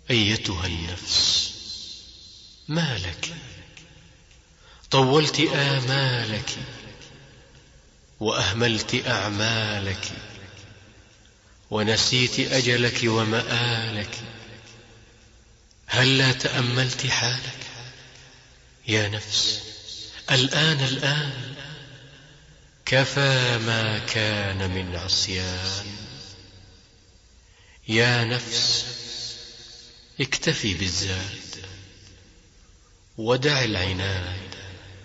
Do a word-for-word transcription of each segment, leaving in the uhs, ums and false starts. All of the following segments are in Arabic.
أيتها النفس ما لك؟ طولت آمالك وأهملت أعمالك ونسيت أجلك ومآلك. هل لا تأملت حالك يا نفس؟ الآن الآن كفى ما كان من عصيان. يا نفس اكتفي بالزاد ودع العناد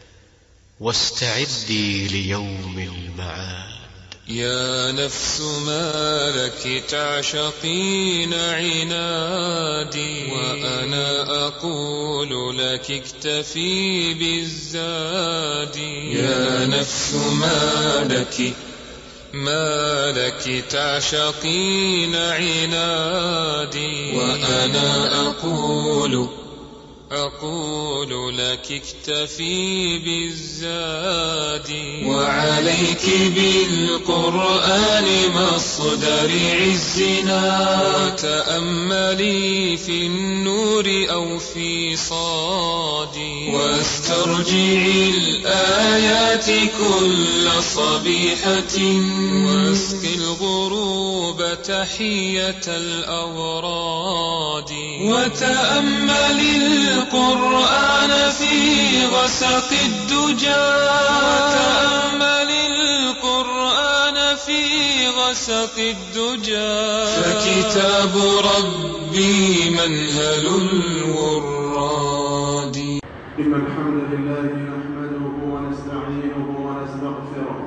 واستعدي ليوم المعاد. يا نفس ما لك تعشقين عنادي، وأنا أقول لك اكتفي بالزاد. يا نفس ما لك ما لك تعشقين عنادي، وأنا أقول أقول لك اكتفي بالزاد. وعليك بالقرآن مصدر عزنا، وتأملي في النور أو في صادي، واسترجعي الآيات كل صبيحة، واسقي الغروب تحية الأوراد. وتأملي القرآن في غسق الدجى، وتأملي القرآن في غسق الدجى، فكتاب ربي منهل الوراد. إن الحمد لله نحمده ونستعينه ونستغفره،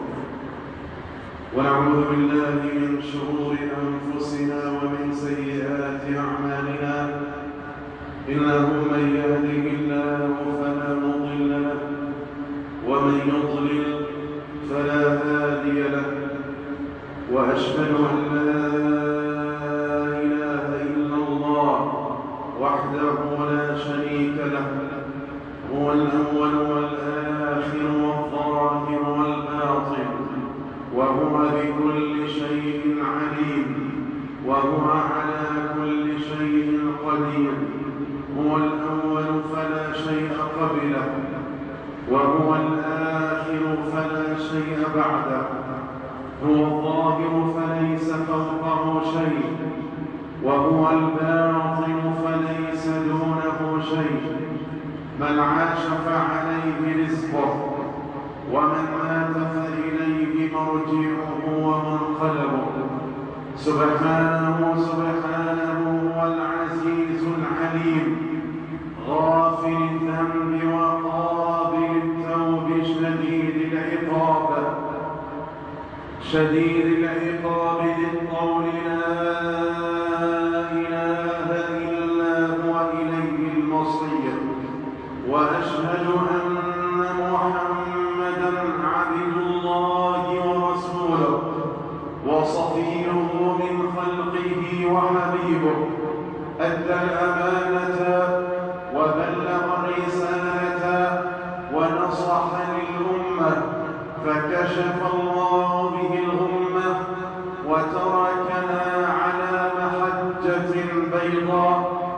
ونعوذ بالله من شرور أنفسنا ومن سيئات أعمالنا. إنه من يهده الله فلا مضل له، ومن يضلل فلا هادي له. وأشهد أن لا إله إلا الله وحده لا شريك له، هو الأول والآخر والظاهر والباطن، وهو بكل شيء عليم، وهو على كل شيء قدير. هو الأول فلا شيء قبله، وهو الآخر فلا شيء بعده، هو الظاهر فليس فوقه شيء، وهو الباطن فليس دونه شيء. من عاش فعليه رزقه، ومن مات فإليه مرجعه ومنقلبه. سبحانه سبحانه هو العزيز العليم، غافر الذنب وقابل التوب، شديد العقاب شديد العقاب ذي الطول، لا إله إلا هو إليه المصير. وأشهد أن محمدًا عبد الله ورسوله، وصفيه من خلقه وحبيبه. أدى الأمانة وبلغ الرسالة ونصح للأمة، فكشف الله به الغمة وتركنا على محجة بيضاء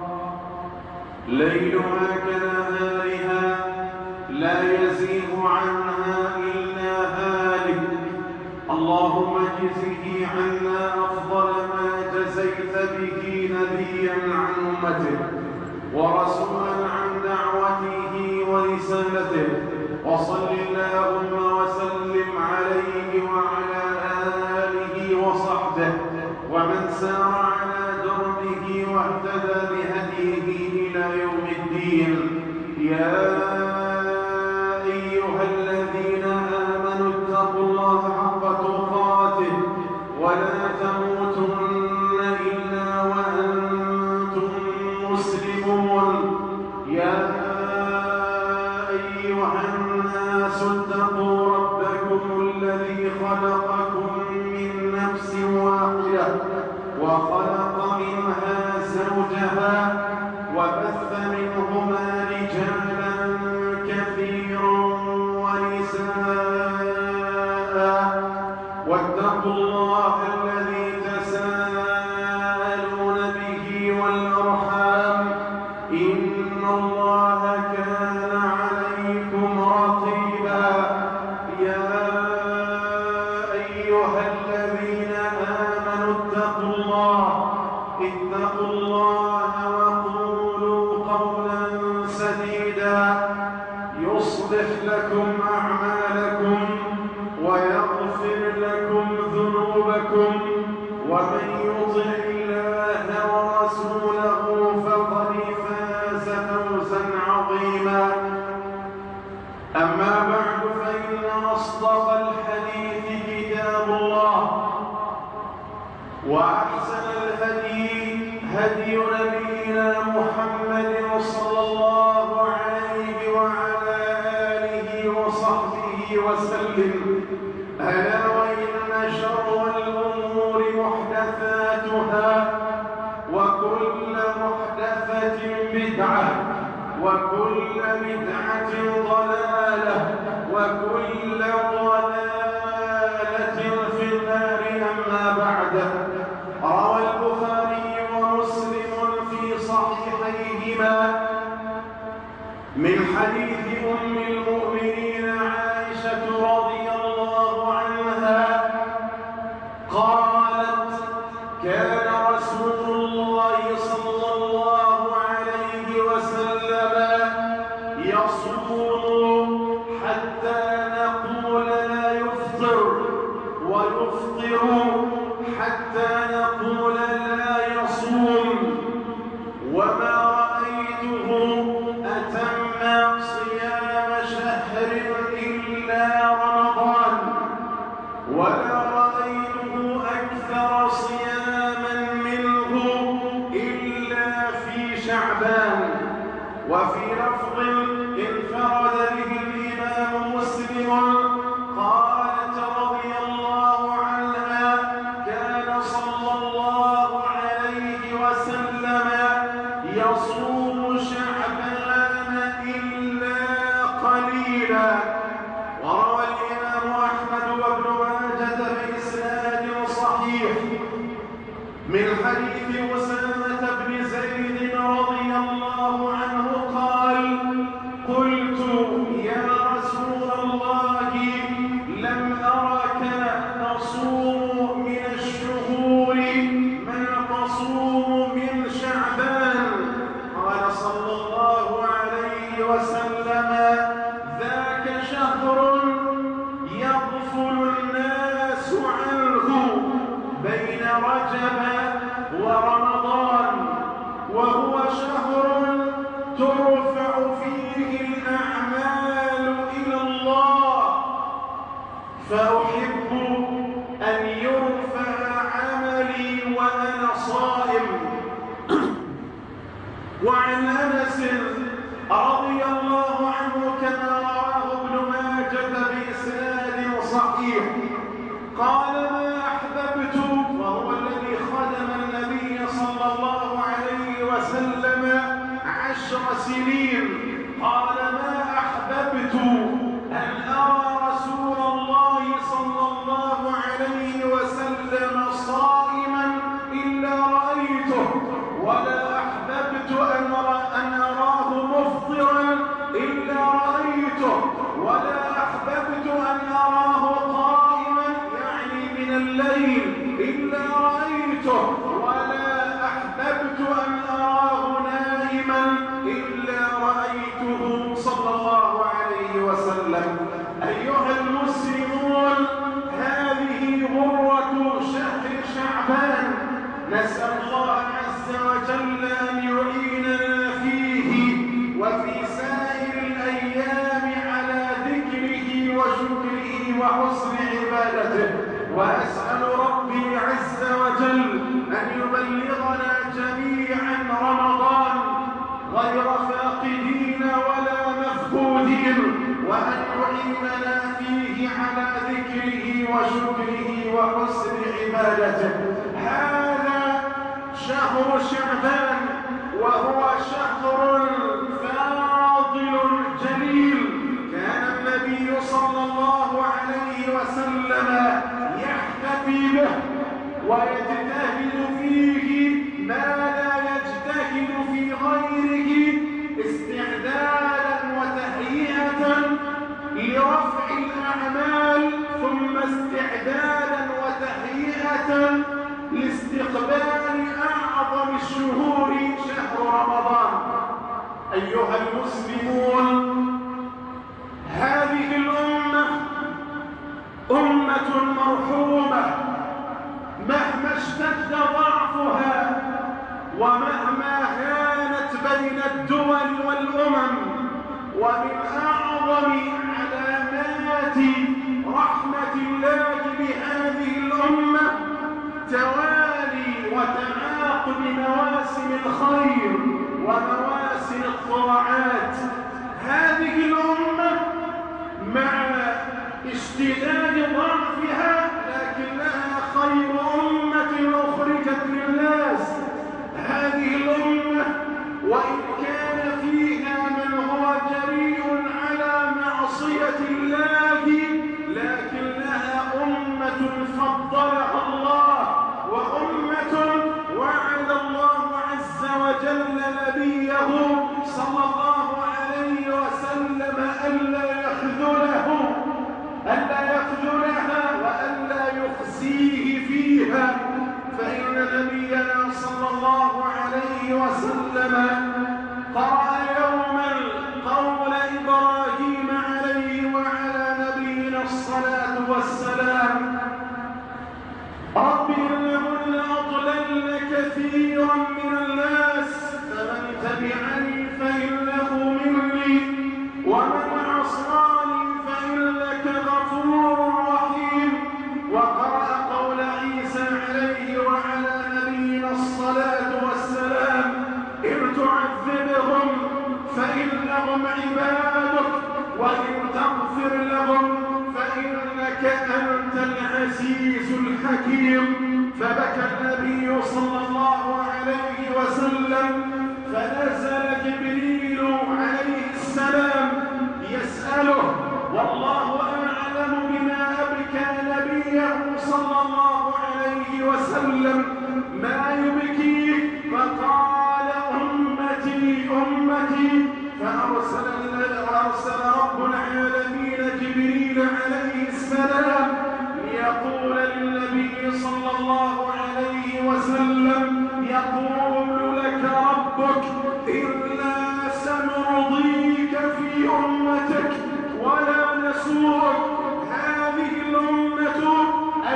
ليلها كنهارها، لا يزيغ عنها إلا هالك. اللهم اجزه عنا أفضل ما جزيت به نبيا عن أمته، ورسولا عن دعوته ورسالته. وصل اللهم وسلم عليه وعلى آله وصحبه، ومن سار على دربه واهتدى بهديه إلى يوم الدين. يا أيها الذين آمنوا اتقوا الله حق تقاته، ولا تموتن إلا وأنتم مسلمون. يا أيها الناس اتقوا ربكم الذي خلقكم من نفس واحدة، وخلق منها زوجها، وبث منهما رجالا كثيرا ونساء. واتقوا الله الذي تساءلون به والأرحام، الله وقولوا قولا سديدا يصلح لكم أعمالكم ويغفر لكم ذنوبكم ومن يطع الله ورسوله فقد فاز فوزا عظيما. أما بعد فإن أصدق الحديث كتاب الله وأحسن الهدي هدي نبينا محمد صلى الله عليه وعلى آله وصحبه وسلم. ألا وإن شر الأمور محدثاتها وكل محدثة بدعة وكل بدعة ضلالة وكل ضلالة في النار. أما بعد، روى البخاري ومسلم في صحيحيهما من حديث أم المؤمنين عائشة رضي الله عنها قالت: كان رسول الله صلى الله عليه وسلم يصوم حتى نقول لا يفطر ويفطر حتى نقول لا يصوم، وما رأيته أتم صيام شهر إلا رمضان، ولا رأيته أكثر صياما منه إلا في شعبان. وفي لفظ انفرد به الإمام مسلم قالت رضي الله عنها: كان صلى الله عليه وسلم يصوم شعبان إلا قليلا. وروى الإمام أحمد وابن ماجه بإسناد صحيح من حديث أسامة بن زيد رضي الله عنه قال: قلت يا رسول الله لم أرك تصوم من الشهور ما تصوم من شعبان. قال صلى الله عليه وسلم: ذاك شهر يغفل الناس عنه بين رجب ورمضان، وهو شهر ترفع فيه الأعمال إلى الله، فأحب أن يرفع عملي وأنا صائم. وعن أنس رضي الله عنه كما رواه ابن ماجه بإسناد صحيح قال: ما أحببت، وهو الذي خدم النبي صلى الله عليه وسلم عشر سنين، قال: ما أحببت أن أرى رسول الله صلى الله عليه وسلم صائما إلا رأيته، ولا أحببت أن أن أراه مفطرا إلا رأيته، ولا أحببت أن أراه قائما يعني من الليل إلا رأيته، ولا أحببت أن أراه نائما إلا رأيته صلى الله عليه وسلم. أيها المسلمون، هذه غرة شهر شعبان، نسأل الله عز وجل أن يعيننا فيه وفي سائر الأيام على ذكره وشكره وحسن عبادته. وأسأل ربي عز وجل أن يبلغنا جميعا رمضان غير فاقدين ولا مفقودين، وأن يعيننا فيه على ذكره وشكره وحسن عبادته. هذا شهر شعبان، وهو شهر فاضل جليل. كان النبي صلى الله عليه وسلم يحتفي به ويجتهد فيه ما لا يجتهد في غيره، استعدادا وتهيئة لرفع الأعمال، ثم استعدادا وتهيئة لاستقبال أعظم الشهور شهور شهر رمضان. أيها المسلمون، هذه الأمة أمة مرحومة، مهما اشتد ضعفها ومهما هانت بين الدول والأمم. ومن أعظم علامات رحمة الله بهذه الأمة توالي وتعاقب مواسم الخير ومواسم الطاعات. هذه الأمة مع اشتداد ضعفها لكنها خير أمة أخرجت للناس. هذه الأمة وإن كان فيها من هو جريء على معصية الله لكنها أمة فضلها الله، وأمة وعد الله عز وجل نبيه صلى الله عليه وسلم ألا يخذله ألا يخذلها وألا يخزيه فيها. فإن نبينا صلى الله عليه وسلم قرأ يوما قول إبراهيم عليه وعلى نبينا الصلاة والسلام: رب إنهن أضللن كثيرا من الناس فمن تبعني فإنه مني ومن عصاني فإنك غفور رحيم. وقرأ قول عيسى عليه وعلى نبينا الصلاة والسلام: إن تعذبهم فإنهم عبادك وإن تغفر لهم فإنك أنت العزيز الحكيم. فبكى النبي صلى الله عليه وسلم، فنزل جبريل عليه السلام يسأله، والله أعلم بما أبكى نبيه صلى الله عليه وسلم: ما يبكيك؟ فقال: أمتي أمتي. فأرسل أرسل رب العالمين جبريل عليه السلام ليقول للنبي صلى الله عليه وسلم: يقول لك ربك إنا سنرضيك في أمتك ولا نسوءك. هذه الأمة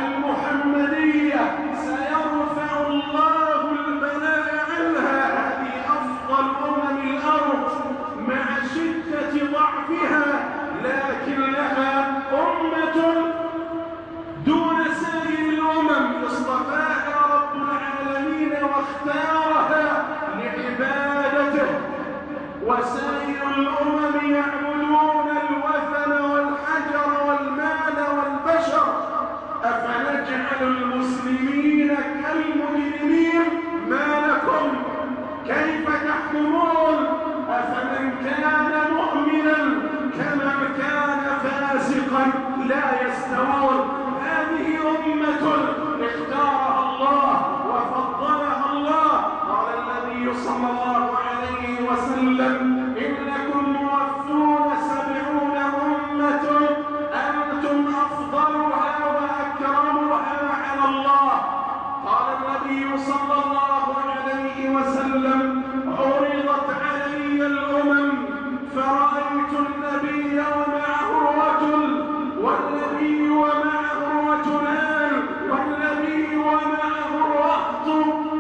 المحمدية سيرفع الله البلاء عنها. هذه أفضل أمم الأرض مع شدة ضعفها، لكنها أمة دون سائر الأمم اصطفاها رب العالمين واختارها لعبادته. وسائر الأمم يعبدون الوثن والحجر والمال والبشر، أفنجعل المسلمين كالمجرمين؟ ما لكم كيف تحكمون؟ أفمن كان مؤمنا كمن كان فاسقا لا يستوون. هذه أمة اختارها الله وفضلها الله. قال النبي صلى الله عليه وسلم: إنكم موفون سبعون أمة أنتم أفضلها وأكرمها على الله. قال النبي صلى الله عليه وسلم: عرضت علي الأمم فرأيت النبي ومعه رجل والنبي ومعه رجلان والنبي ومعه رهط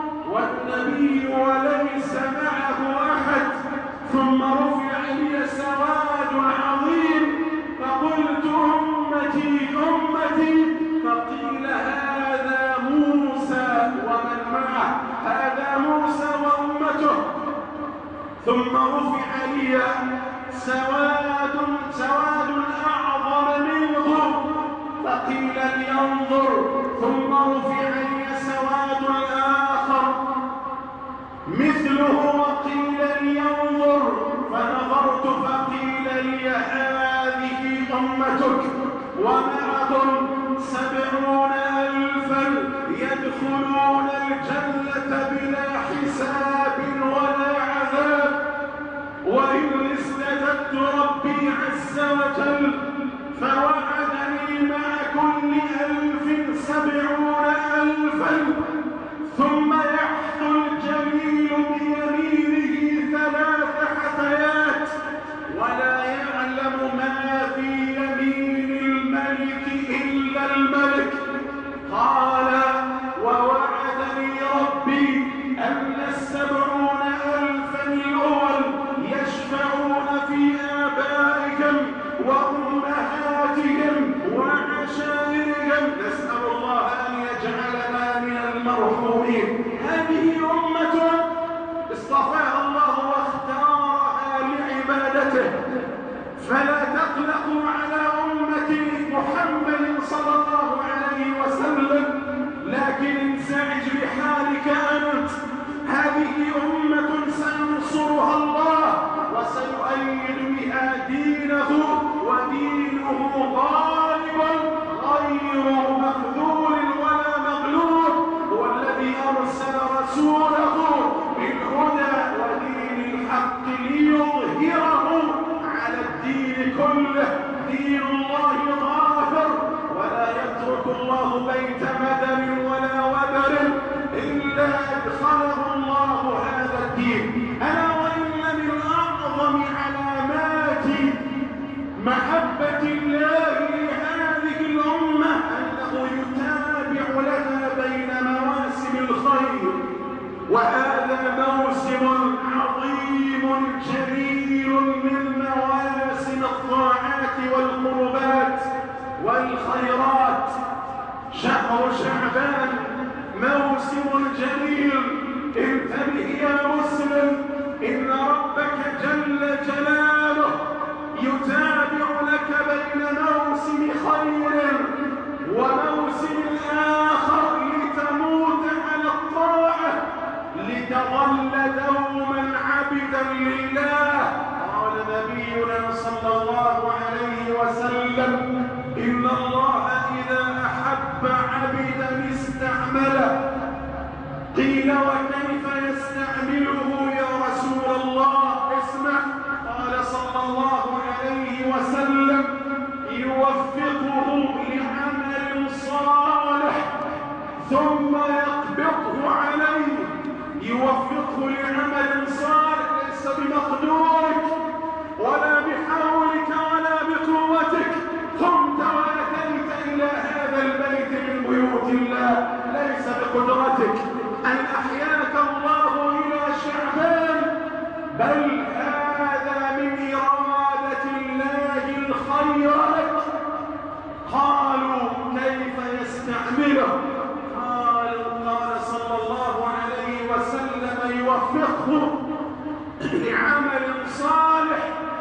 والنبي وليس معه أحد. ثم رفع لي سواد عظيم فقلت: أمتي أمتي. فقيل: هذا موسى ومن معه، هذا موسى وأمته. ثم رفع لي سواد سواد أعظم منه فقيل لينظر. ثم رفع لي سواد آخر مثله وقيل لينظر. فنظرت فقيل لي: هذه أمتك ومعهم سبعون ألفا يدخلون الجنة بلا حساب ولا عذاب. وإن استجدت ربي عز وجل فوعدني مع كل ألف سبعون ألفا. ثم يحث الجليل الحكيم. ألا وإن من أعظم علامات محبة الله لهذه الأمة أنه يتابع لها بين مواسم الخير، وهذا موسم عظيم جليل من مواسم الطاعات والقربات والخيرات. شهر شعبان موسم جليل. انتبه يا مسلم، إن ربك جل جلاله يتابع لك بين موسم خير وموسم آخر لتموت على الطاعة، لتظل دوما عبدا لله. قال نبينا صلى الله عليه وسلم: إن الله إذا أحب عبدا استعمله. قيل: وكيف يستعمله يا رسول الله؟ اسمع. قال صلى الله عليه وسلم: يوفقه لعمل صالح ثم يقبضه عليه. يوفقه لعمل صالح ليس بمقدورك ولا بحولك ولا بقوتك. قمت واتيت الى هذا البيت من بيوت الله ليس بقدرتك ان احياك الله الى شعبان، بل هذا من اراده الله الخير لك. قالوا: كيف يستعمله؟ قال قال صلى الله عليه وسلم: يوفقه لعمل صالح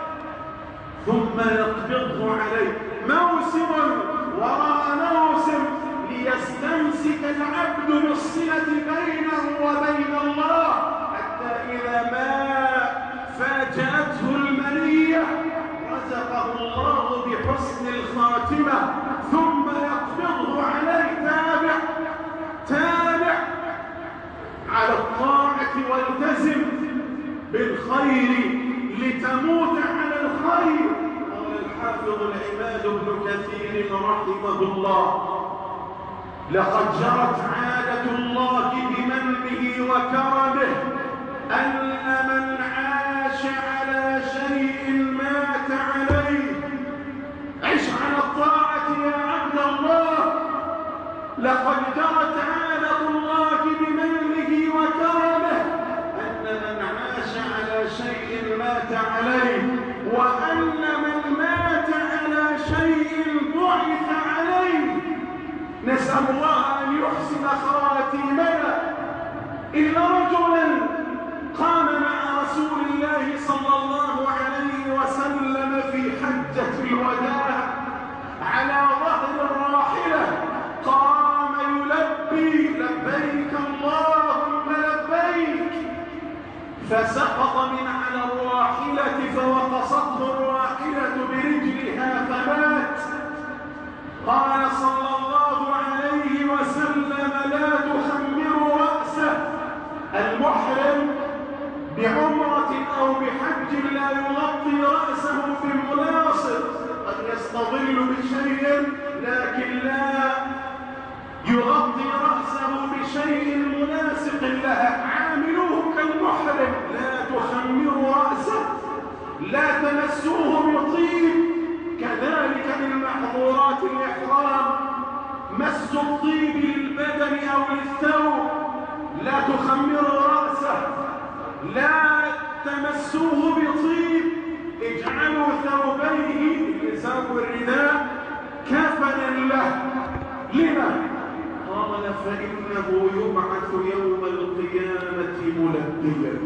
ثم يقبضه عليه. موسم وراء موسم ليستمسك العبد بالصلة بينه وبين الله، حتى إذا ما فاجأته المنية رزقه الله بحسن الخاتمة ثم يقبضه عليه. تابع تابع على الطاعة والتزم بالخير لتموت على الخير. قال الحافظ العماد بن كثير رحمه الله: لقد جرت عادة الله بمنه وكرمه أن من عاش على شيء مات عليه. عش على الطاعة يا عبد الله. لقد جرت عادة الله بمنه وكرمه أن من عاش على شيء مات عليه، وأن من مات على شيء بعث عليه. نسأل الله أن يحسن خواتيمنا. إن رجلا قام مع رسول الله صلى الله عليه وسلم في حجة الوداع على ظهر الراحلة، قام يلبي: لبيك اللهم لبيك. فسقط من على الراحلة فوقصته الراحلة برجلها فمات. قال صلى الله عليه وسلم: لا تخمروا رأسه. المحرم بعمرة أو بحج لا يغطي رأسه بمناصب، قد يستظل بشيء لكن لا يغطي رأسه بشيء مناسق لها. عاملوه كالمحرم: لا تخمروا رأسه، لا تمسوه بطيب. كذلك من محظورات الإحرام مس الطيب للبدن أو للثوب. لا تخمروا رأسه، لا تمسوه بطيب. اجعلوا ثوبيه الإزار والرداء كفنا له. لما؟ قال: فإنه يبعث يوم القيامة ملبيا،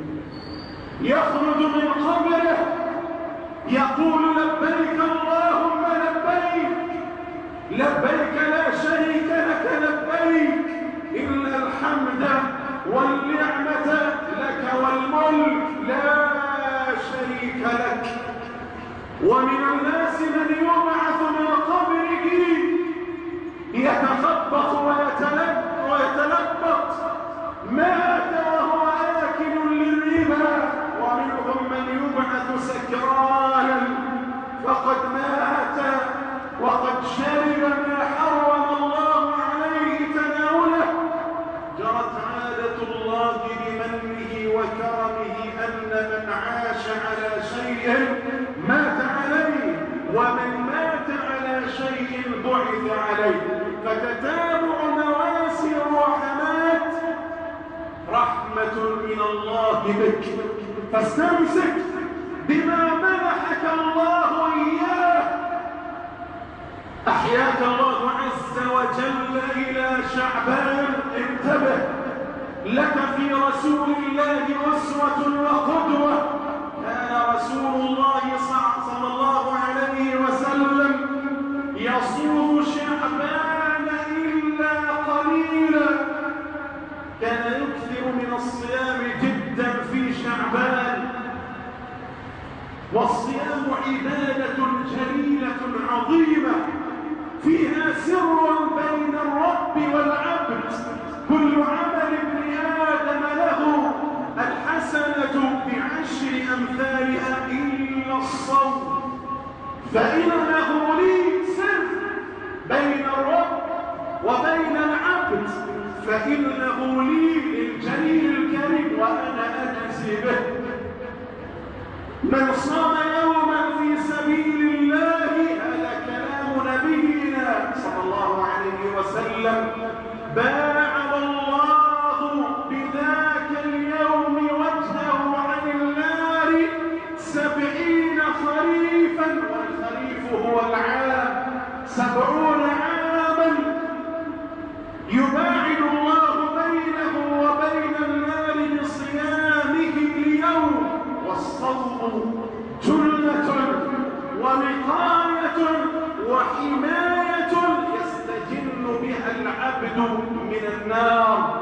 يخرج من قبره يقول: لبيك اللهم لبيك، لبيك لا شريك لك لبيك، إن الحمد والنعمة لك والملك لا شريك لك. ومن الناس من يبعث من قبره يتخبط ويتلبط، مات وهو آكل للربا. ومنهم من يبعث سكرانا فقد مات وقد شرب ما حرم الله عليه تناوله. جرت عادة الله بمنه وكرمه على شيء مات عليه، ومن مات على شيء بعث عليه. فتتابع مواسم الرحمات رحمة من الله بك، فاستمسك بما منحك الله إياه. أحياك الله عز وجل إلى شعبان. انتبه، لك في رسول الله أسوة وقدوة. كان رسول الله صلى الله عليه وسلم يصوم شعبان إلا قليلا، كان يكثر من الصيام جدا في شعبان. والصيام عبادة جليلة عظيمة فيها سر بين الرب والعبد. كل عمل ابن آدم له الحسنة بعشر أمثالها إلا الصوم، فإنه لي سر بين الرب وبين العبد، فإنه لي للجليل الكريم وأنا أجزي به. من صام يوما في سبيل الله، هذا كلام نبينا صلى الله عليه وسلم، باعد الله بذاك اليوم وجهه عن النار سبعين خريفا، والخريف هو العام، سبعون عاما يباعد الله بينه وبين النار بصيامه اليوم. والصوم جنة ووقاية وحماية يستجن بها العبد من النار.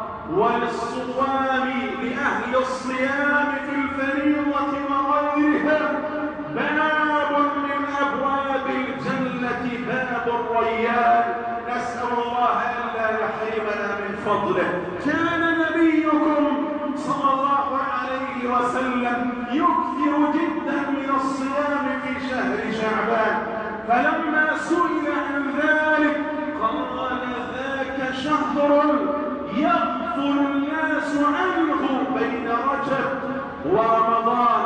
وللصوام لأهل الصيام في الفريضة وغيرها باب من أبواب الجنة، باب الريان. نسأل الله ألا يحرمنا من فضله. كان نبيكم صلى الله عليه وسلم يكثر جدا من الصيام في شهر شعبان، فلما سئل عن ذلك قال ذاك شهر يغفل الناس عنه بين رجب ورمضان،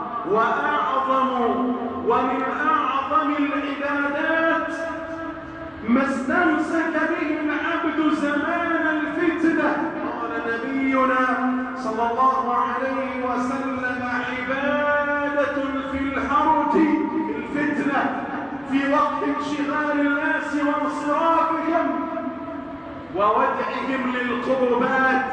وأعظم ومن أعظم العبادات ما استمسك به العبد زمان الفتنة. قال نبينا صلى الله عليه وسلم عبادة في الحرج، في الفتنة، في وقت انشغال الناس وانصرافهم وودعهم للقربات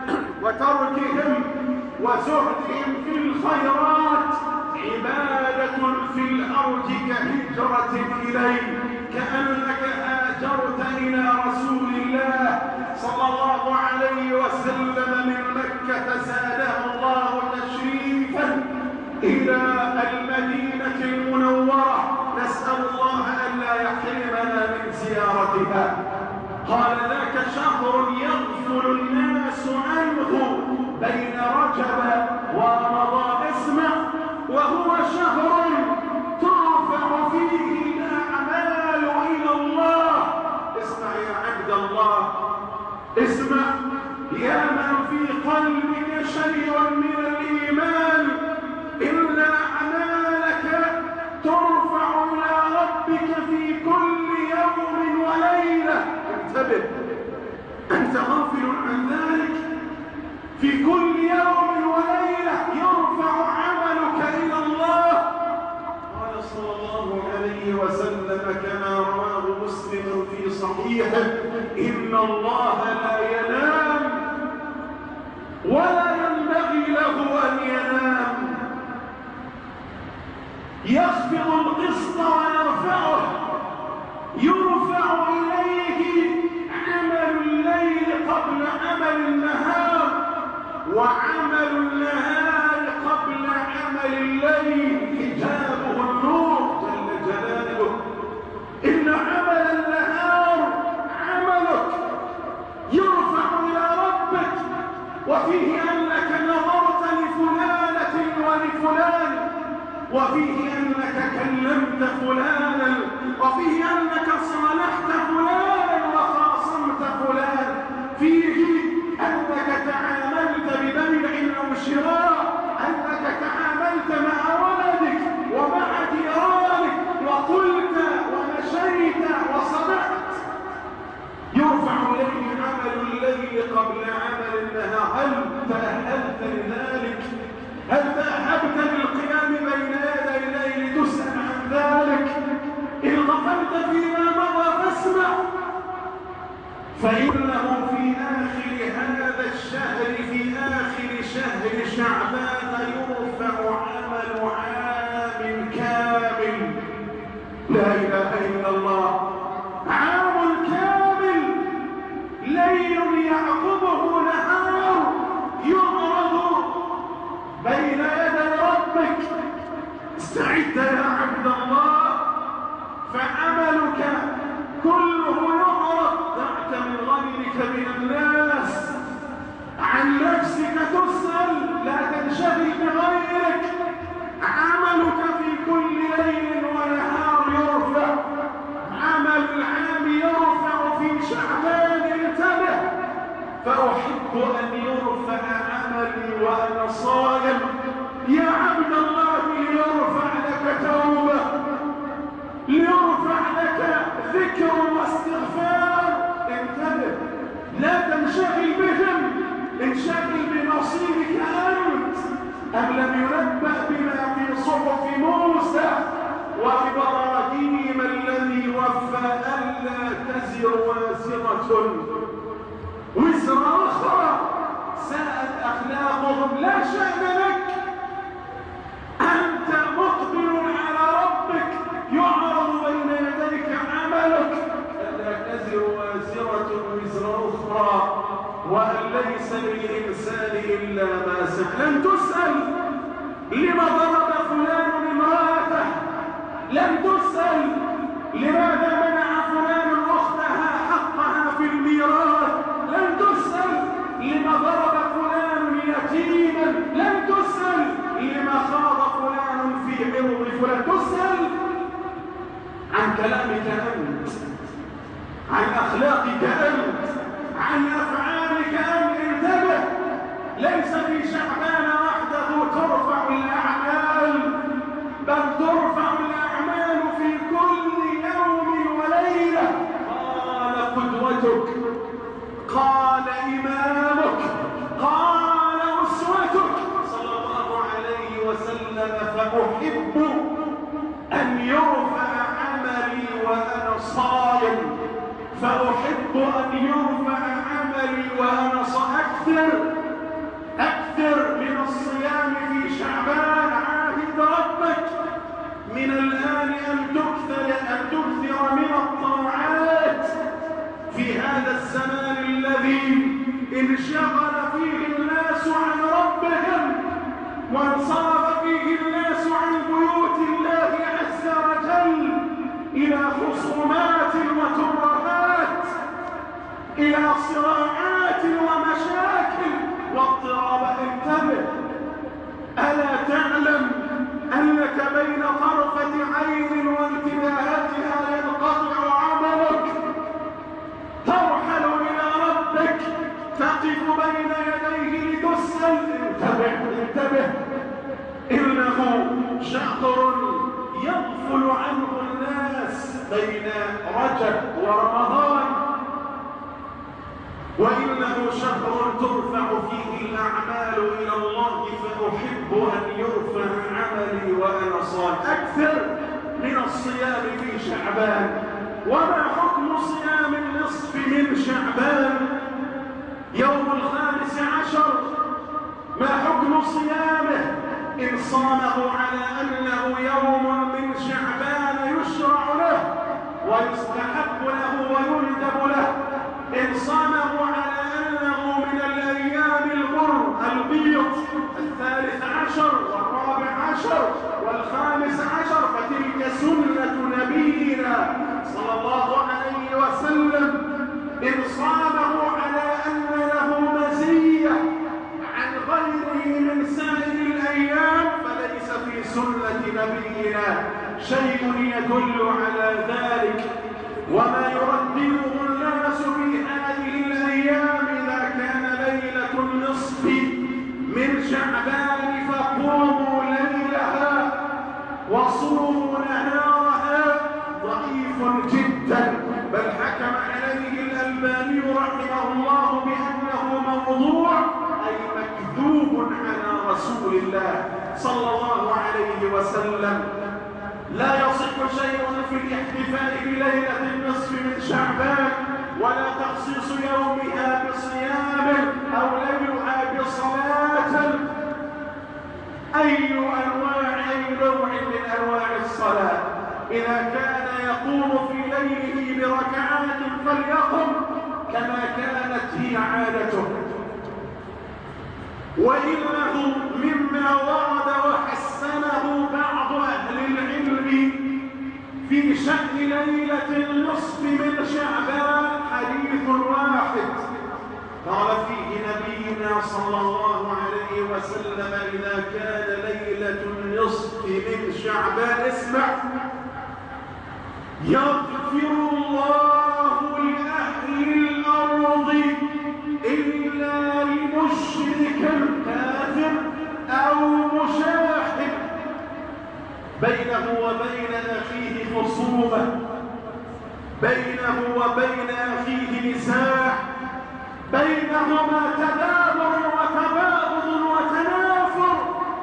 وتركهم وزهدهم في الخيرات، عبادة في الأرض كهجرة إليه، كأنك هاجرت إلى رسول الله صلى الله عليه وسلم من مكة زاده الله تشريفا إلى المدينة المنورة. نسأل الله ألا يحرمنا من زيارتها. قال ذاك شهر يغفل الناس عنه بين رجب ورمضان. اسمع، وهو شهر ترفع فيه الأعمال إلى الله. اسمع يا عبد الله، اسمع يا من في قلبك شيء من الإيمان، إن أعمالك ترفع إلى ربك في كل يوم وليلة. انتبه، أنت غافل عن ذلك. في كل يوم وليلة يرفع عملك إلى الله. قال صلى الله عليه وسلم كما رواه مسلم في صحيحه: إن الله لا ينام ولا ينبغي له أن ينام، يخفض القسط ويرفعه، يرفع إليه عمل الليل قبل عمل النهار، وعمل النهار قبل عمل الليل، حجابه النور جل جلاله. إن عمل النهار عملك يرفع إلى ربك، وفيه أنك نظرت لفلانة ولفلان، وفيه أنك كلمت فلانا، وفيه أنك صالحت فلانا وخاصمت فلان، فيه أنك تعاملت ببيع أو شراء، أنك تعاملت قبل عمل النهار. هل تأهلت لذلك؟ هل تأهبت للقيام بين يدي الليل تسأل عن ذلك؟ إن غفلت فيما مضى فاسمع، فإنه في آخر هذا الشهر، في آخر شهر شعبان، يرفع عمل عام كامل. لا إله إلا الله. عام كامل، ليل يعقبه نهار، يعرض بين يدي ربك. استعد يا عبد الله، فعملك كله يعرض. دعك من غيرك من الناس، عن نفسك تسأل، لا تنشغل بغيرك. عملك في كل ليل ونهار يرفع. عمل العام يرفع في شعبان. انتبه، فأحب أن يرفع عملي وأنا صائم يا عبد الله، ليرفع لك توبة، ليرفع لك ذكر واستغفار. انتبه، لا تنشغل بهم، انشغل بنصيبك أنت. أم لم ينبأ بما في صحف موسى وإبراهيم الذي وفى ألا تزر وازرة وزر أخرى. ساءت أخلاقهم، لا شأن لك، أنت مقبل على ربك، يعرض بين يديك عملك. ألا تزر وازرة وزر أخرى، وأن ليس للإنسان إلا ما سعى. لن تسأل لما ضرب فلان امرأته، لن تسأل لماذا منع فلان أختها حقها في الميراث، لن تسأل لما ضرب فلان يتيما، لن تسأل لما خاض فلان في عرض فلان. تسأل عن كلامك أنت، عن أخلاقك أنت، عن أفعالك أنت. انتبه، ليس في شعبان وحده ترفع الأعمال، بل ترفع الأعمال في كل يوم وليلة. قال قدوتك، قال إمامك، قال أسوتك صلى الله عليه وسلم: فأحب أن يرفع عملي وأنا صائم، فأحب أن يرفع عملي وأنا صائم. أكثر أكثر من الصيام في شعبان. عاهد ربك من الآن أن تكثر أن تكثر من الطاعات في هذا الزمان الذي انشغل فيه الناس عن ربهم، وانصرف فيه الناس عن بيوت الله عز وجل إلى خصومات وترهات، إلى صراعات ومشاكل واضطراب. انتبه، ألا تعلم أنك بين طرفة عين وانتباهاتها ينقطع عملك؟ ترحل إلى ربك، تقف بين يديه لتسأل. انتبه انتبه، إنه شهر يغفل عنه الناس بين رجب ورمضان، وإنه شهر ترفع فيه الأعمال إلى الله. فأحب أن يرفع عملي وأنا صائم. أكثر من الصيام في شعبان. وما حكم صيام النصف من شعبان؟ يوم الخامس عشر، ما حكم صيامه؟ إن صامه على أنه يوم من شعبان يشرع له ويستحب له ويندب له. إن صامه على أنه من الأيام الغر البيض، الثالث عشر والرابع عشر والخامس عشر، فتلك سنة نبينا صلى الله عليه وسلم. إن صامه على أن له مزية عن غيره من سائر الأيام، فليس في سنة نبينا شيء يدل على ذلك. وما يردده الناس في هذه الأيام إذا كان ليلة النصف من شعبان فقوموا ليلها وصوموا نهارها ضعيف جدا، بل حكم عليه الألباني رحمه الله بأنه الله صلى الله عليه وسلم. لا يصح شيء في الاحتفاء بليلة النصف من شعبان ولا تخصيص يومها بصيام أو ليلها بصلاة. أي أنواع أي نوع من أنواع الصلاة إذا كان يقوم في ليله بركعات فليقم كما كانت هي عادته. وإنه مما ورد وحسنه بعض أهل العلم في شأن ليلة النصف من شعبان حديث واحد قال فيه نبينا صلى الله عليه وسلم: إذا كان ليلة النصف من شعبان اسمع يغفر الله لأهل الأرض إلا لمشرك كافر أو مشاحن بينه وبين أخيه خصومة، بينه وبين أخيه نزاع، بينهما تدابر وتباغض وتنافر،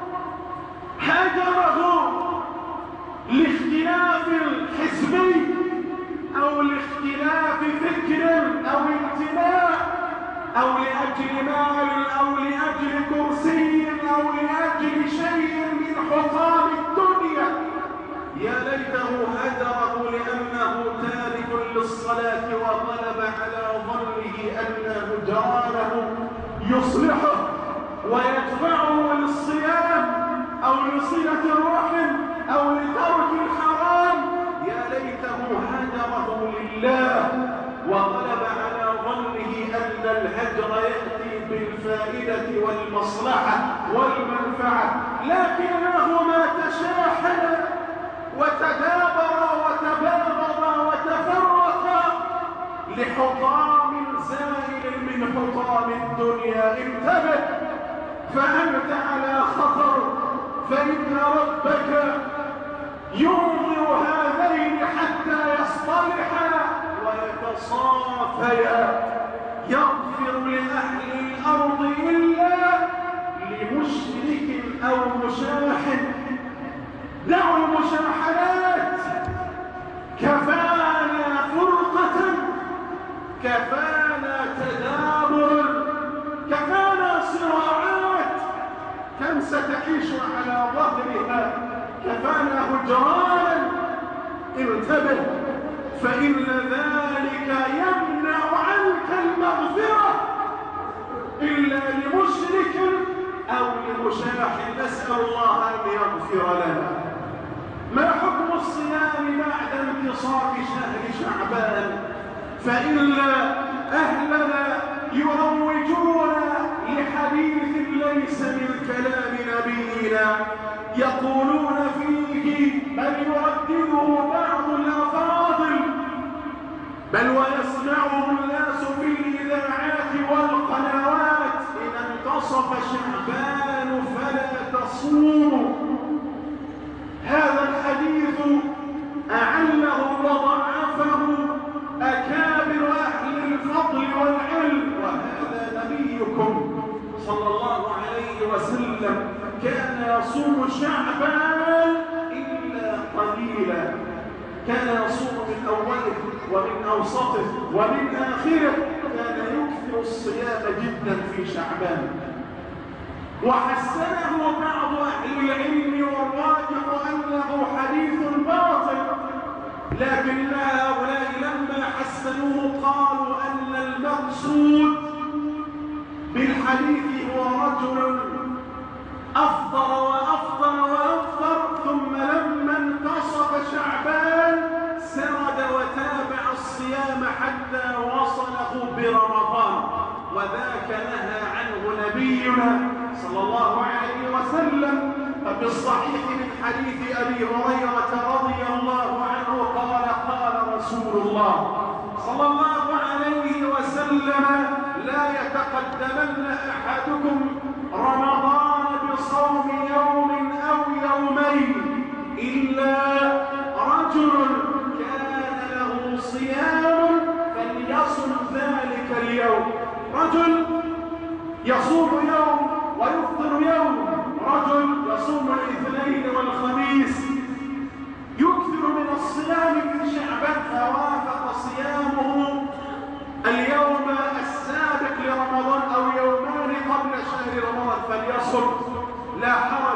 هجره لاختلاف حزبي أو لاختلاف فكر أو انتماء أو لأجل مال أو لأجل كرسي أو لأجل شيء من حطام الدنيا، يا ليته هجره لأنه تارك للصلاة وغلب على ظنه أن هجرانه يصلحه ويدفعه للصيام أو لصلة الرحم أو لترك الحرام. يا ليته هجره لله وغلب على ظنه أن الهجر يأتي بالفائدة والمصلحة والمنفعة، لكنهما تشاحن وتدابر وتباغض وتفرقا لحطام زائل من حطام الدنيا. انتبه فأنت على خطر، فإن ربك ينظر هذين حتى يصطلحا ويتصافيا. يغفر لأهل الأرض إلا لمشرك أو مشاحن. دعوا المشاحنات، كفانا فرقة، كفانا تدابر، كفانا صراعات، كم ستعيش على ظهرها، كفانا هجرانا. انتبه فإن ذلك يمنع عنك المغفرة إلا لمشرك أو لمشاحن. نسأل الله أن يغفر لنا. ما حكم الصيام بعد انتصاف شهر شعبان؟ فإن أهلنا يروجون لحديث ليس من كلام نبينا، يقولون فيه بل يردده بعض الأفاضل، بل ويسمعه الناس في الإذاعات والقنوات: إذا انتصف شعبان فلا تصوموا. هذا الحديث أعله وضعفه أكابر أهل الفضل والعلم، وهذا نبيكم صلى الله عليه وسلم كان يصوم شعبان إلا قليلا، كان يصوم من أوله ومن أوسطه ومن آخره، كان يكثر الصيام جدا في شعبان. وحسنه بعض أهل العلم والراجح أنه حديث باطل، لكن هؤلاء لما حسنوه قالوا أن المقصود بالحديث هو رجل أفطر وأفطر وأفطر ثم لما انتصف شعبان سرد وتابع الصيام حتى وصله برمضان، وذاك نهى عنه نبينا صلى الله عليه وسلم. ففي الصحيح من حديث أبي هريرة رضي الله عنه قال: قال رسول الله صلى الله عليه وسلم: لا يتقدمن أحدكم رمضان بصوم يوم أو يومين إلا رجل كان له صيام فليصم ذلك اليوم. رجل يصوم يوم ويفطر يوم، رجل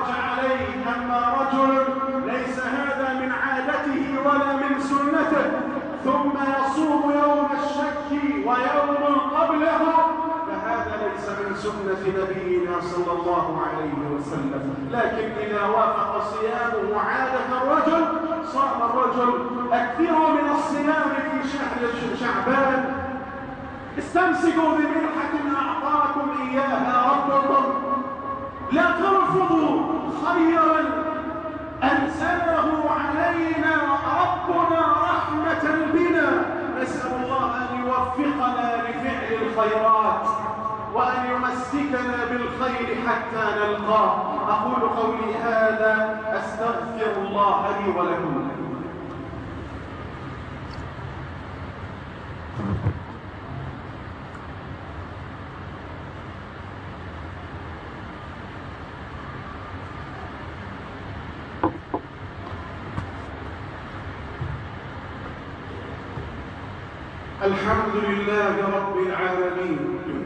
حرج عليه. أما رجل ليس هذا من عادته ولا من سنته ثم يصوم يوم الشك ويوم قبله فهذا ليس من سنة نبينا صلى الله عليه وسلم. لكن إذا وافق صيامه عادة الرجل صام الرجل. أكثروا من الصيام في شهر شعبان. استمسكوا بمنحة أعطاكم إياها ربكم. لا ترفضوا خيرا أنزله علينا ربنا رحمة بنا. نسأل الله أن يوفقنا لفعل الخيرات وأن يمسكنا بالخير حتى نلقاه. أقول قولي هذا أستغفر الله لي ولكم. الحمد لله رب العالمين،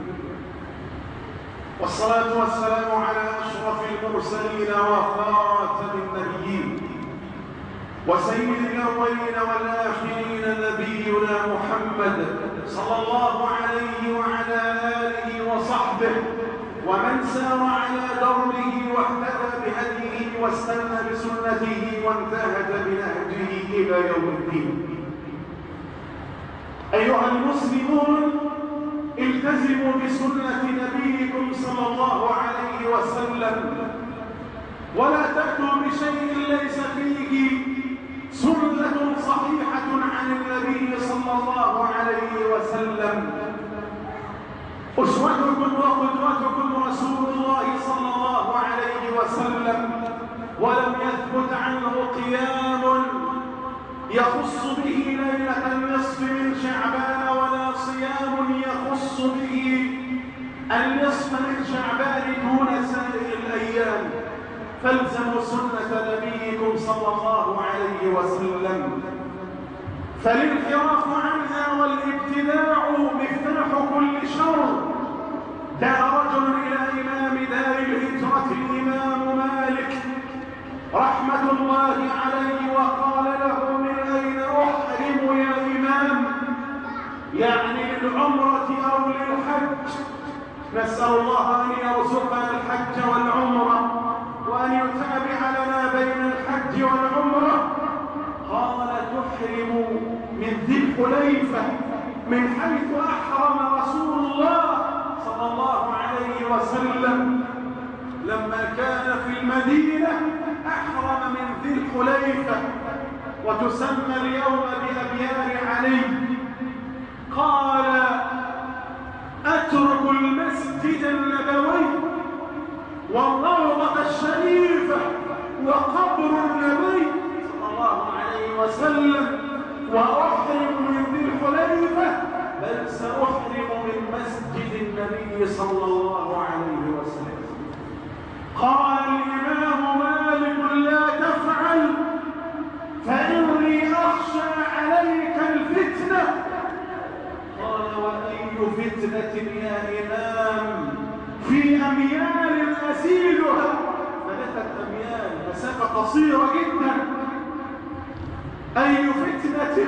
والصلاة والسلام على أشرف المرسلين وخاتم النبيين وسيد الأولين والآخرين نبينا محمد صلى الله عليه وعلى آله وصحبه ومن سار على دربه واهتدى بهديه واستنى بسنته وانتهج بنهجه إلى يوم الدين. أيها المسلمون، التزموا بسنة نبيكم صلى الله عليه وسلم ولا تأتوا بشيء ليس فيه سنة صحيحة عن النبي صلى الله عليه وسلم. أسوتكم وقدوتكم رسول الله صلى الله عليه وسلم، ولم يثبت عنه قيام يخص به ليلة النصف من شعبان ولا صيام يخص به النصف من شعبان دون سائر الأيام. فالزموا سنة نبيكم صلى الله عليه وسلم، فالانحراف عنها والابتداع مفتاح كل شر. دعا رجل إلى إمام دار الهجرة الإمام مالك رحمة الله عليه وقال له: من أين أحرم يا إمام؟ يعني للعمرة أو للحج؟ نسأل الله أن يرزقنا الحج والعمرة وأن يتابع لنا بين الحج والعمرة. قال: تحرم من ذي الحليفة من حيث أحرم رسول الله صلى الله عليه وسلم لما كان في المدينة. أحرم من ذي الحليفة وتسمى اليوم بأبيار علي. قال: أترك المسجد النبوي والروضة الشريفة وقبر النبي صلى الله عليه وسلم وأحرم من ذي الحليفة، بل سأحرم من مسجد النبي صلى الله عليه وسلم. قال الإمام مالك: لا تفعل فإني أخشى عليك الفتنة. قال: وأي فتنة يا إمام؟ في أميال أسيلها. ثلاثة أميال، مسافة قصيرة جدا. أي فتنة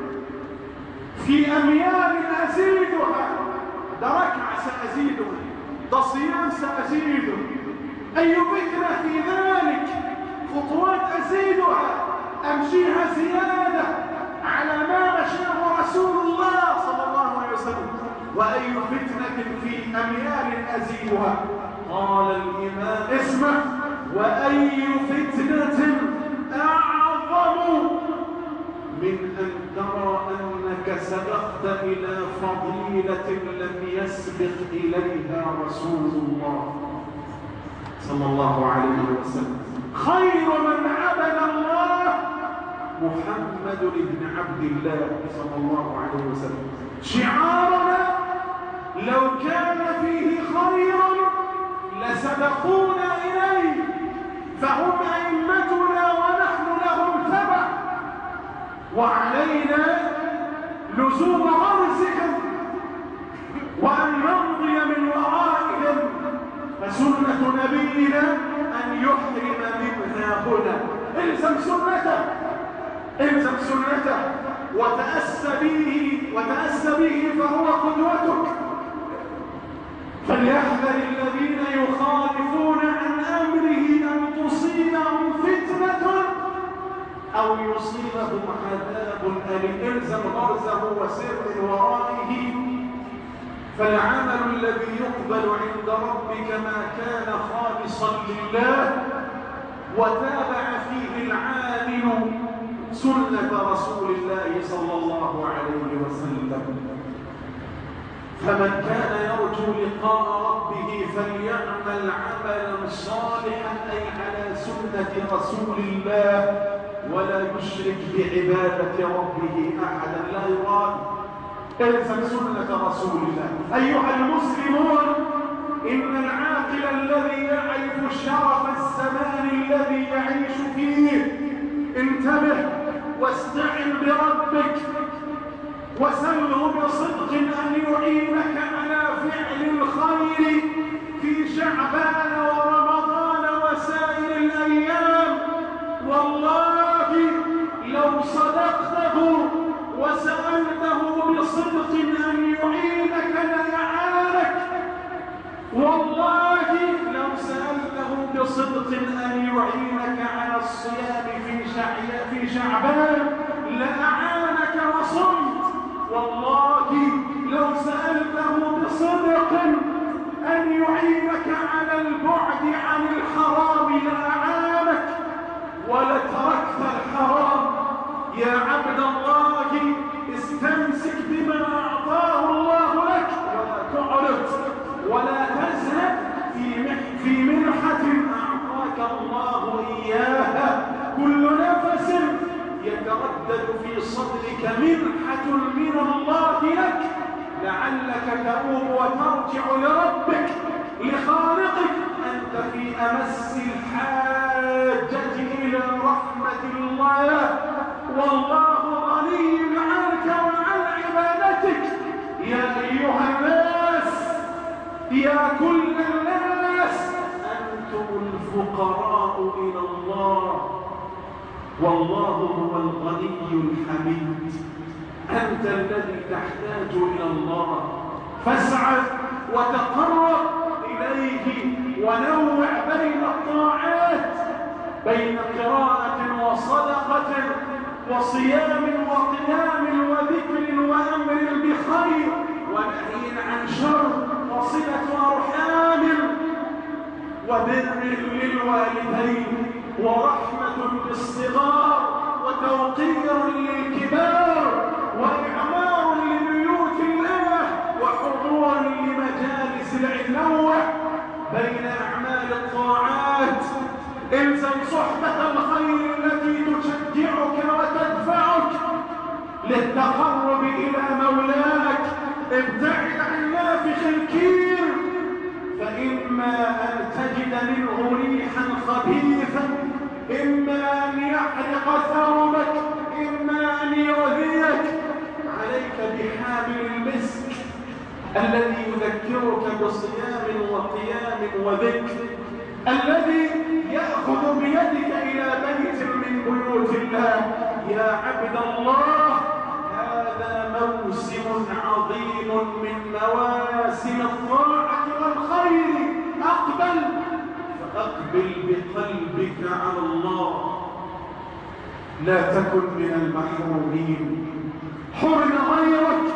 في أميال أزيدها؟ ده ركعة سأزيدها، ده صيام سأزيده. أي فتنة في ذلك؟ خطوات أزيدها، أمشيها زيادة على ما مشاه رسول الله صلى الله عليه وسلم. وأي فتنة في أميال أزيدها؟ قال الإمام: اسمع: وأي فتنة أعظم من أن ترى أنك سبقت إلى فضيلة لم يسبق إليها رسول الله صلى الله عليه وسلم. خير من عبد الله محمد بن عبد الله صلى الله عليه وسلم. شعارنا: لو كان فيه خير لسبقونا إليه، فهم أئمتنا ونحن لهم تبع، وعلينا لزوم غرزهم وأن نمضي من ورائهم. فسنة نبينا أن يحرم منها هنا. الزم سنته، الزم سنته وتأسى به، وتأسى به فهو قدوتك. فليحذر الذين يخالفون عن أمره أن تصيبهم فتنة أو يصيبهم عذاب أليم. الزم غرزه وسر ورائه، فالعمل الذي يقبل عند ربك ما كان خالصا لله وتابع فيه العامل سنة رسول الله صلى الله عليه وسلم. فمن كان يرجو لقاء ربه فليعمل عملا صالحا أي على سنة رسول الله ولا يشرك بعبادة ربه أحدا. لا يراد، الزم سنة رسول الله. أيها المسلمون، إن العاقل الذي يعرف شرف الزمان الذي يعيش فيه انتبه واستعن بربك وسله بصدق أن يعينك على فعل الخير في شعبان ورمضان وسائر الأيام. والله لو صدقته وسألته بصدق أن يعينك ليعانك. والله لو سألته بصدق أن يعينك على الصيام في شعبان لأعانك وصمت. والله لو سألته بصدق أن يعينك على البعد عن الحرام لأعانك ولتركت الحرام. يا عبد الله، استمسك بما أعطاه الله لك ولا تعرض ولا تزهد في منحة أعطاك الله إياها. كل نفس يتردد في صدرك منحة من الله لك لعلك تؤوب وترجع لربك لخالقك. أنت في أمس الحاجة إلى رحمة الله والله غني عنك وعن عبادتك. يا أيها الناس، يا كل الناس، أنتم الفقراء إلى الله والله هو الغني الحميد. أنت الذي تحتاج إلى الله، فاسعى وتقرب إليه ونوع بين الطاعات، بين قراءة وصدقة وصيام وقيام وذكر وأمر بخير ونهي عن شر وصلة أرحام وبر للوالدين ورحمة بالصغار وتوقير للكبار وإعمار لبيوت الله وحضور لمجالس العلم بين أعمال الطاعات. الزم صحبة الخير التي تشجعك وتدفعك للتقرب إلى مولاك. ابتعد عن نافخ الكير، فإما أن تجد منه ريحا خبيثا، إما أن يحرق ثوبك، إما أن يؤذيك. عليك بحامل المسك الذي يذكرك بصيام وقيام وذكر، الذي يأخذ بيدك إلى بيت من بيوت الله. يا عبد الله، هذا موسم عظيم من مواسم الطاعة والخير. أقبل، فأقبل بقلبك على الله، لا تكن من المحرومين. حرم غيرك،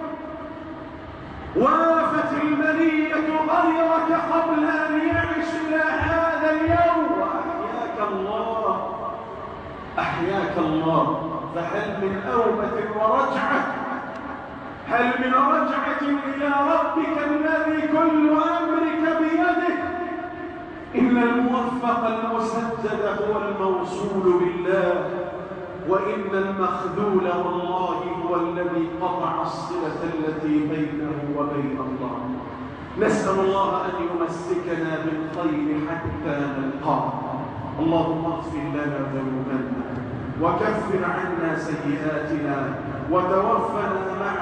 وافت المنية غيرك قبل أن يعش إلى هذا اليوم وأحياك الله، أحياك الله. فهل من أوبة ورجعة؟ هل من رجعة إلى ربك الذي كل أمرك بيده؟ إن الموفق المسدد هو الموصول بالله، وإن المخذول والله هو الذي قطع الصلة التي بينه وبين الله. نسأل الله أن يمسكنا بالخير حتى نلقاه. اللهم اغفر لنا ذنوبنا وكفر عنا سيئاتنا وتوفنا مع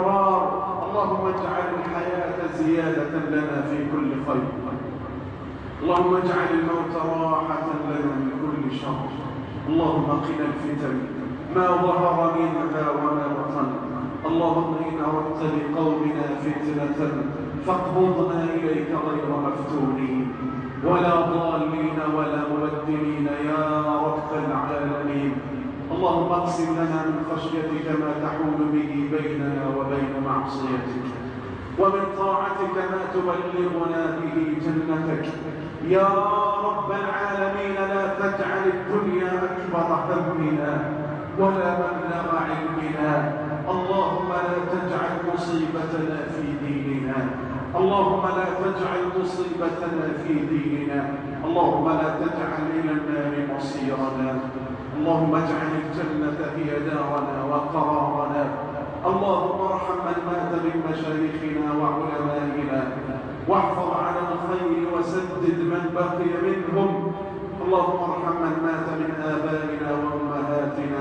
الأبرار. اللهم اجعل الحياة زيادة لنا في كل خير اللهم اجعل الموت راحة لنا من كل شر. اللهم قنا الفتن ما ظهر منها وما بطن. اللهم إن أردت لقومنا فتنة فاقبضنا إليك غير مفتونين ولا ضالين ولا مبدلين يا رب العالمين. اللهم اقسم لنا من خشيتك ما تحول به بيننا وبين معصيتك، ومن طاعتك ما تبلغنا به جنتك. يا رب العالمين لا تجعل الدنيا أكبر همنا ولا مبلغ علمنا. اللهم لا تجعل مصيبتنا في ديننا. اللهم لا تجعل مصيبتنا في ديننا. اللهم لا تجعل إلى النار مصيرنا. اللهم اجعل الجنة هي دارنا وقرارنا. اللهم ارحم من مات من مشايخنا وعلمائنا، واحفظ على الخير وسدد من بقي منهم. اللهم ارحم من مات من آبائنا وأمهاتنا.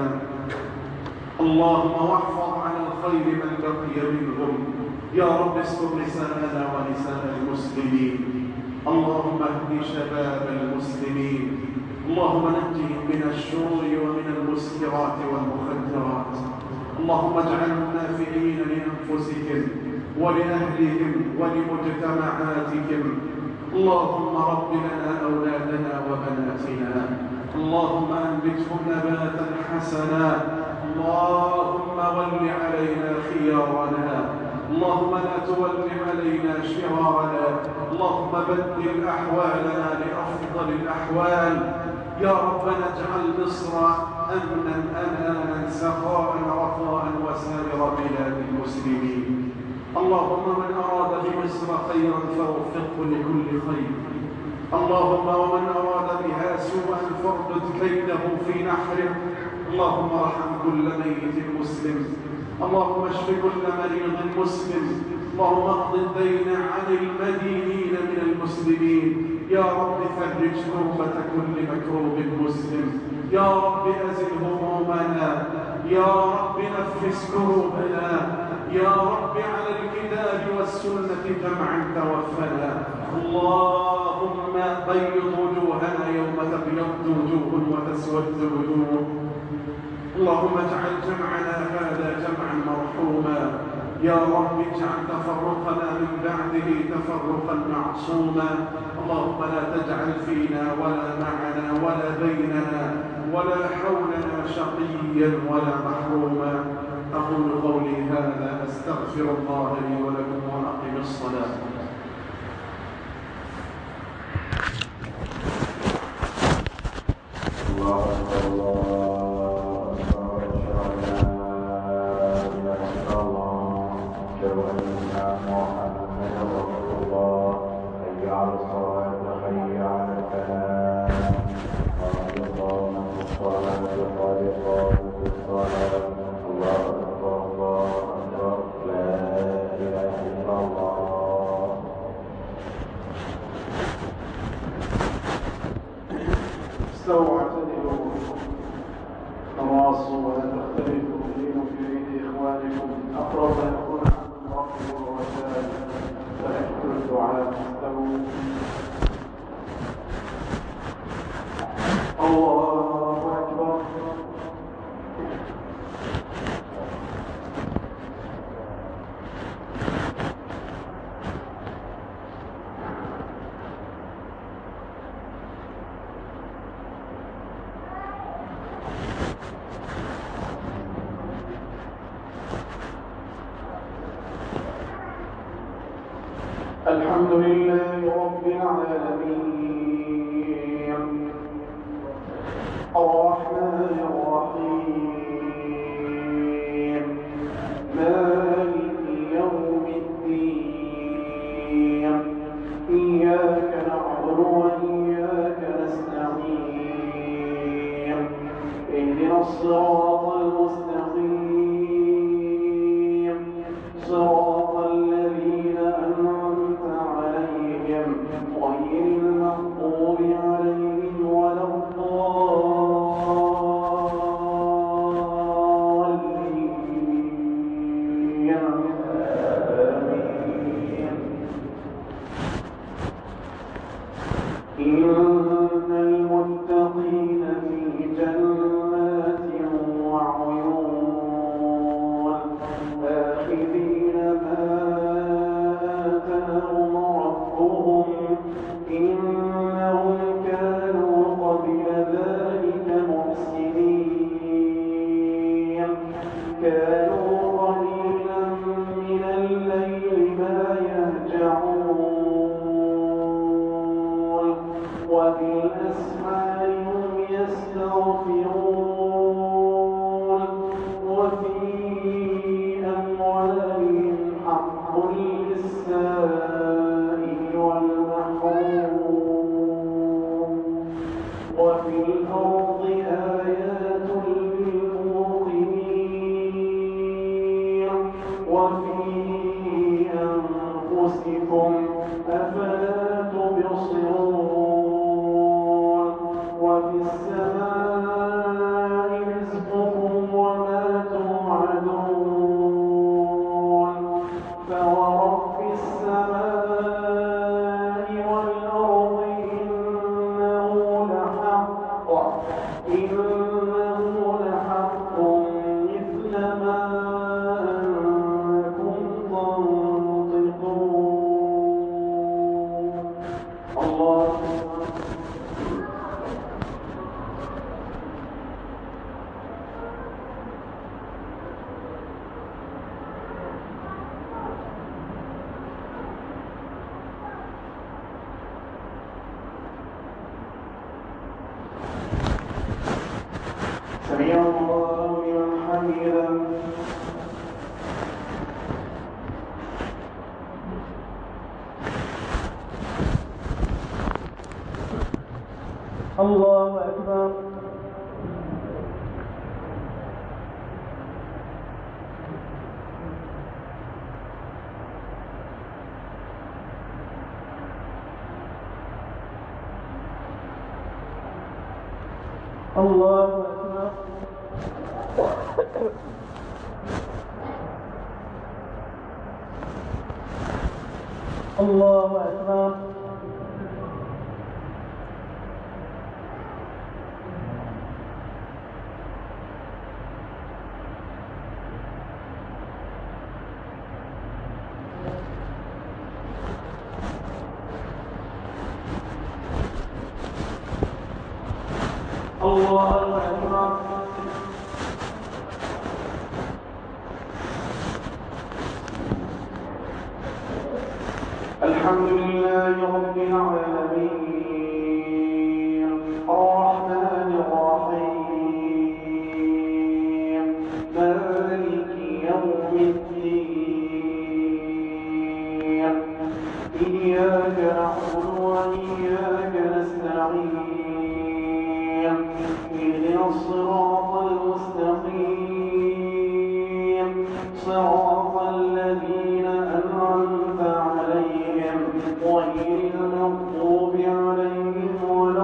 اللهم واحفظ على الخير من بقي منهم. يا رب استر نساءنا ونساء المسلمين. اللهم اهد شباب المسلمين. اللهم نجهم من الشرور ومن المسكرات والمخدرات. اللهم اجعلهم نافعين لأنفسهم ولأهلهم ولمجتمعاتهم. اللهم رب لنا أولادنا وبناتنا. اللهم أنبتهم نباتا حسنا. اللهم ول علينا خيارنا. اللهم لا تول علينا شرارنا. اللهم بدل أحوالنا لأفضل الأحوال. يا ربنا اجعل مصر أمنا أمانا سخاء رخاء وسائر بلاد المسلمين. اللهم من أراد بمصر خيرا فوفقه لكل خير. اللهم ومن أراد بها سوءا فاردد كيده في نحره. اللهم ارحم كل ميت مسلم. اللهم اشف كل مريض مسلم. اللهم اقض الدين عن المدينين من المسلمين. يا رب فرج كربة كل مكروب مسلم. يا رب أزل همومنا. يا رب نفس كروبنا. يا رب على الكتاب والسنة جمعا توفنا. اللهم بيض وجوهنا يوم تبيض وجوه وتسود وجوه. اللهم اجعل جمعنا هذا جمعا مرحوما. يا رب اجعل تفرقنا من بعده تفرقا معصوما. اللهم لا تجعل فينا ولا معنا ولا بيننا ولا حولنا شقيا ولا محروما. أقول قولي هذا أستغفر الله لي ولكم وأقم الصلاة. الله أكبر الله أكبر. أشهد أن محمدا رسول الله. حي على الصلاة حي على الفلاح. قد قامت الصلاة قد قامت الصلاة. الله أكبر الله أكبر. لا إله إلا الله. استووا واعتدلوا تواصوا ولا تختلفوا. دينوا في أيدي إخوانكم. أقرب ما يكون عنكم ربكم الرشاد. فاحكوا الدعاء. استووا. الله أكبر. الحمد لله رب العالمين الرحمن الرحيم مالك يوم الدين. إياك نعبد وإياك نستعين. اهدنا الصراط المستقيم صراط الذين أنعمت عليهم غير المغضوب عليهم ولا الضالين. آمين. وفي الأرض آيات للموقنين وفي أنفسكم أفلا تبصرون وفي السماء رزقكم وما توعدون فورب السماء والأرض إنه لحق إنه لحق مثل ما أنكم تنطقون. الله سمع الله لمن حمده. الله أكبر. الله أكبر. الله أكبر. الله أكبر. الحمد لله رب العالمين الرحمن الرحيم مالك يوم الدين إياك نعبد وإياك نستعين اهدنا الصراط المستقيم صراط الذين أنعمت عليهم غير المغضوب عليهم ولا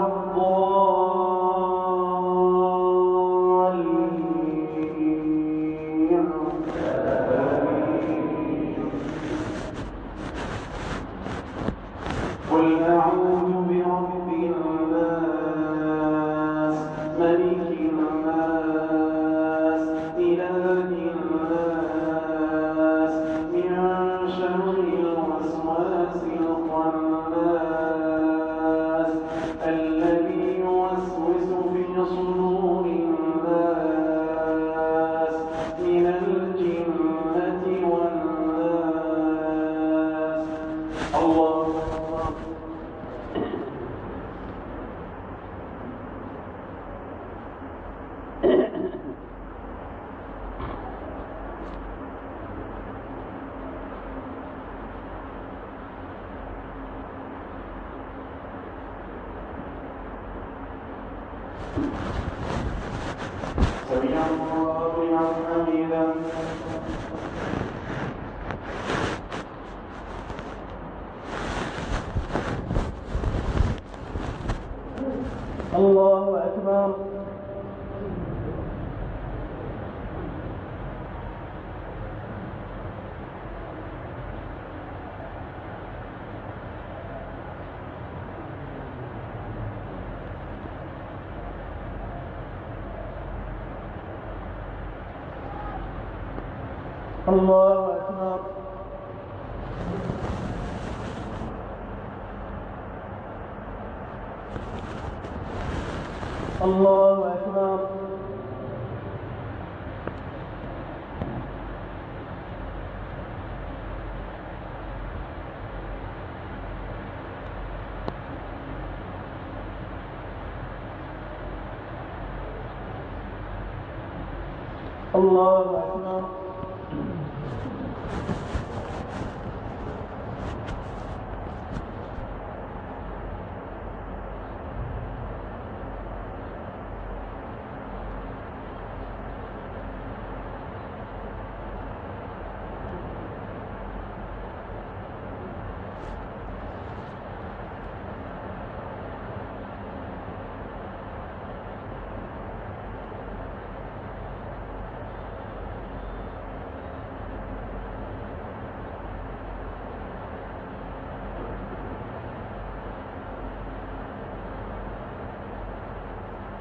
الضالين. قل أعوذ برب الناس ملك الناس إله الناس من شر الوسواس الخناس الذي يوسوس في صدور الناس من الجنة والناس. الله سمع الله لمن حمده. الله أكبر. الله أكبر. الله أكبر. الله أكبر.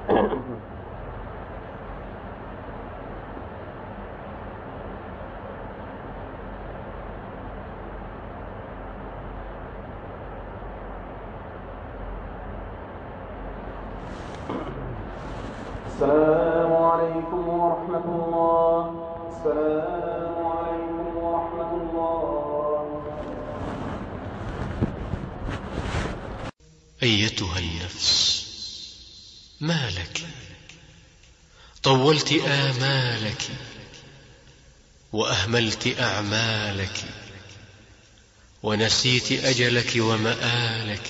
السلام عليكم ورحمة الله. السلام عليكم ورحمة الله. أيتها النفس، ما لك؟ طولت آمالك وأهملت أعمالك ونسيت أجلك ومآلك.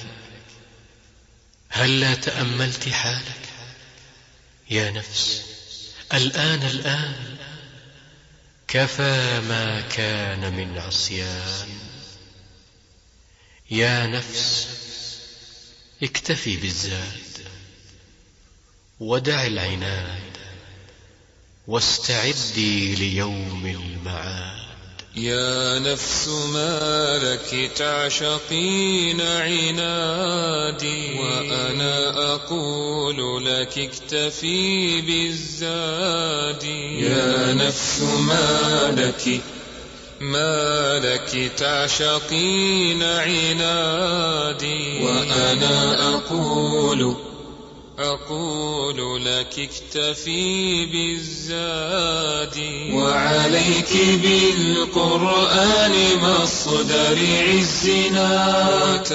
هل لا تأملت حالك يا نفس؟ الآن الآن كفى ما كان من عصيان. يا نفس اكتفي بالزاد ودع العناد واستعدي ليوم المعاد. يا نفس ما لك تعشقين عنادي، وأنا أقول لك اكتفي بالزاد. يا نفس ما لك ما لك تعشقين عنادي، وأنا أقول أقول لك اكتفي بالزاد. وعليك بالقرآن مصدر عزنا،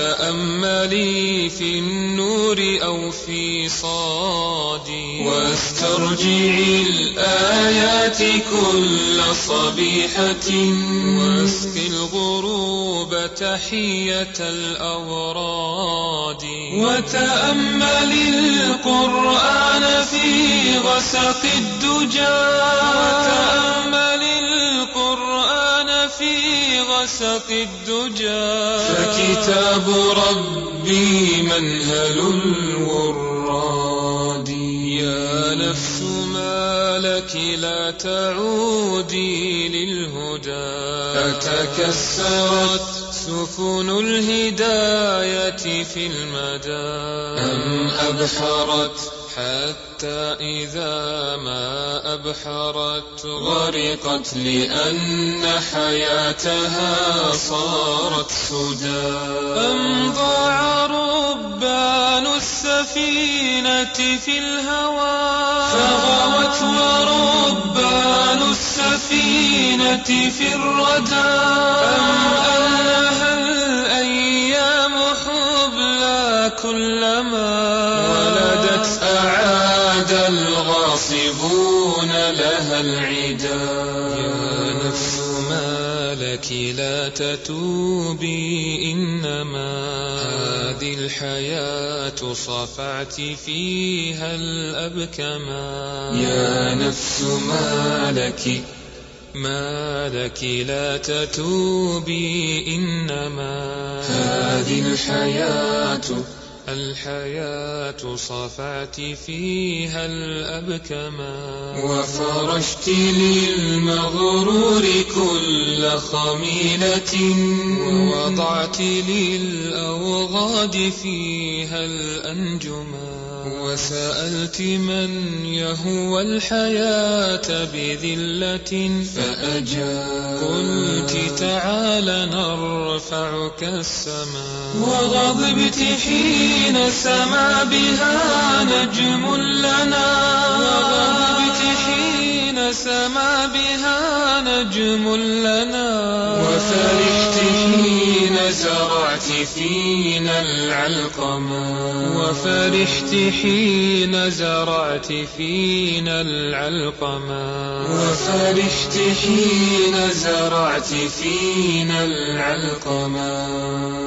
وتأملي في النور أو في صادي، واسترجعي الآيات كل صبيحة، واسقي الغروب تحية الأوراد. وتأملي القرآن في غسق الدجى، وتأملي القرآن في غسق الدجى. فكتاب ربي منهل الوراد. يا نفس ما لك لا تعودي للهدى، فتكسرت سفن الهداية في المدى، أم أبحرت حتى إذا ما أبحرت غرقت، لأن حياتها صارت سدى. أم ضاع ربان السفينة في الهوى، فغوت وربان السفينة في الردى. أم أنها الأيام حبلى كلما ولدت أعاد الغاصبون لها العدا. يا نفس ما لك لا تتوبي، إنما هذه الحياة صفعت فيها الأبكما. يا نفس ما لك ما لك لا تتوبي، إنما هذه الحياة الحياة صفعت فيها الأبكما. وفرشت للمغرور كل خميلة، ووضعت للأوغاد فيها الأنجما. وسألت من يهوى الحياة بذلة فأجاب، قلت تعال نرفعك السماء. وغضبت حين سما بها نجم لنا، وغضبت حين سما بها نجم لنا. وفرحت حين زرعت فينا العلقما، وفرحت حين زرعت فينا العلقما. وفرحت حين زرعت فينا العلقما.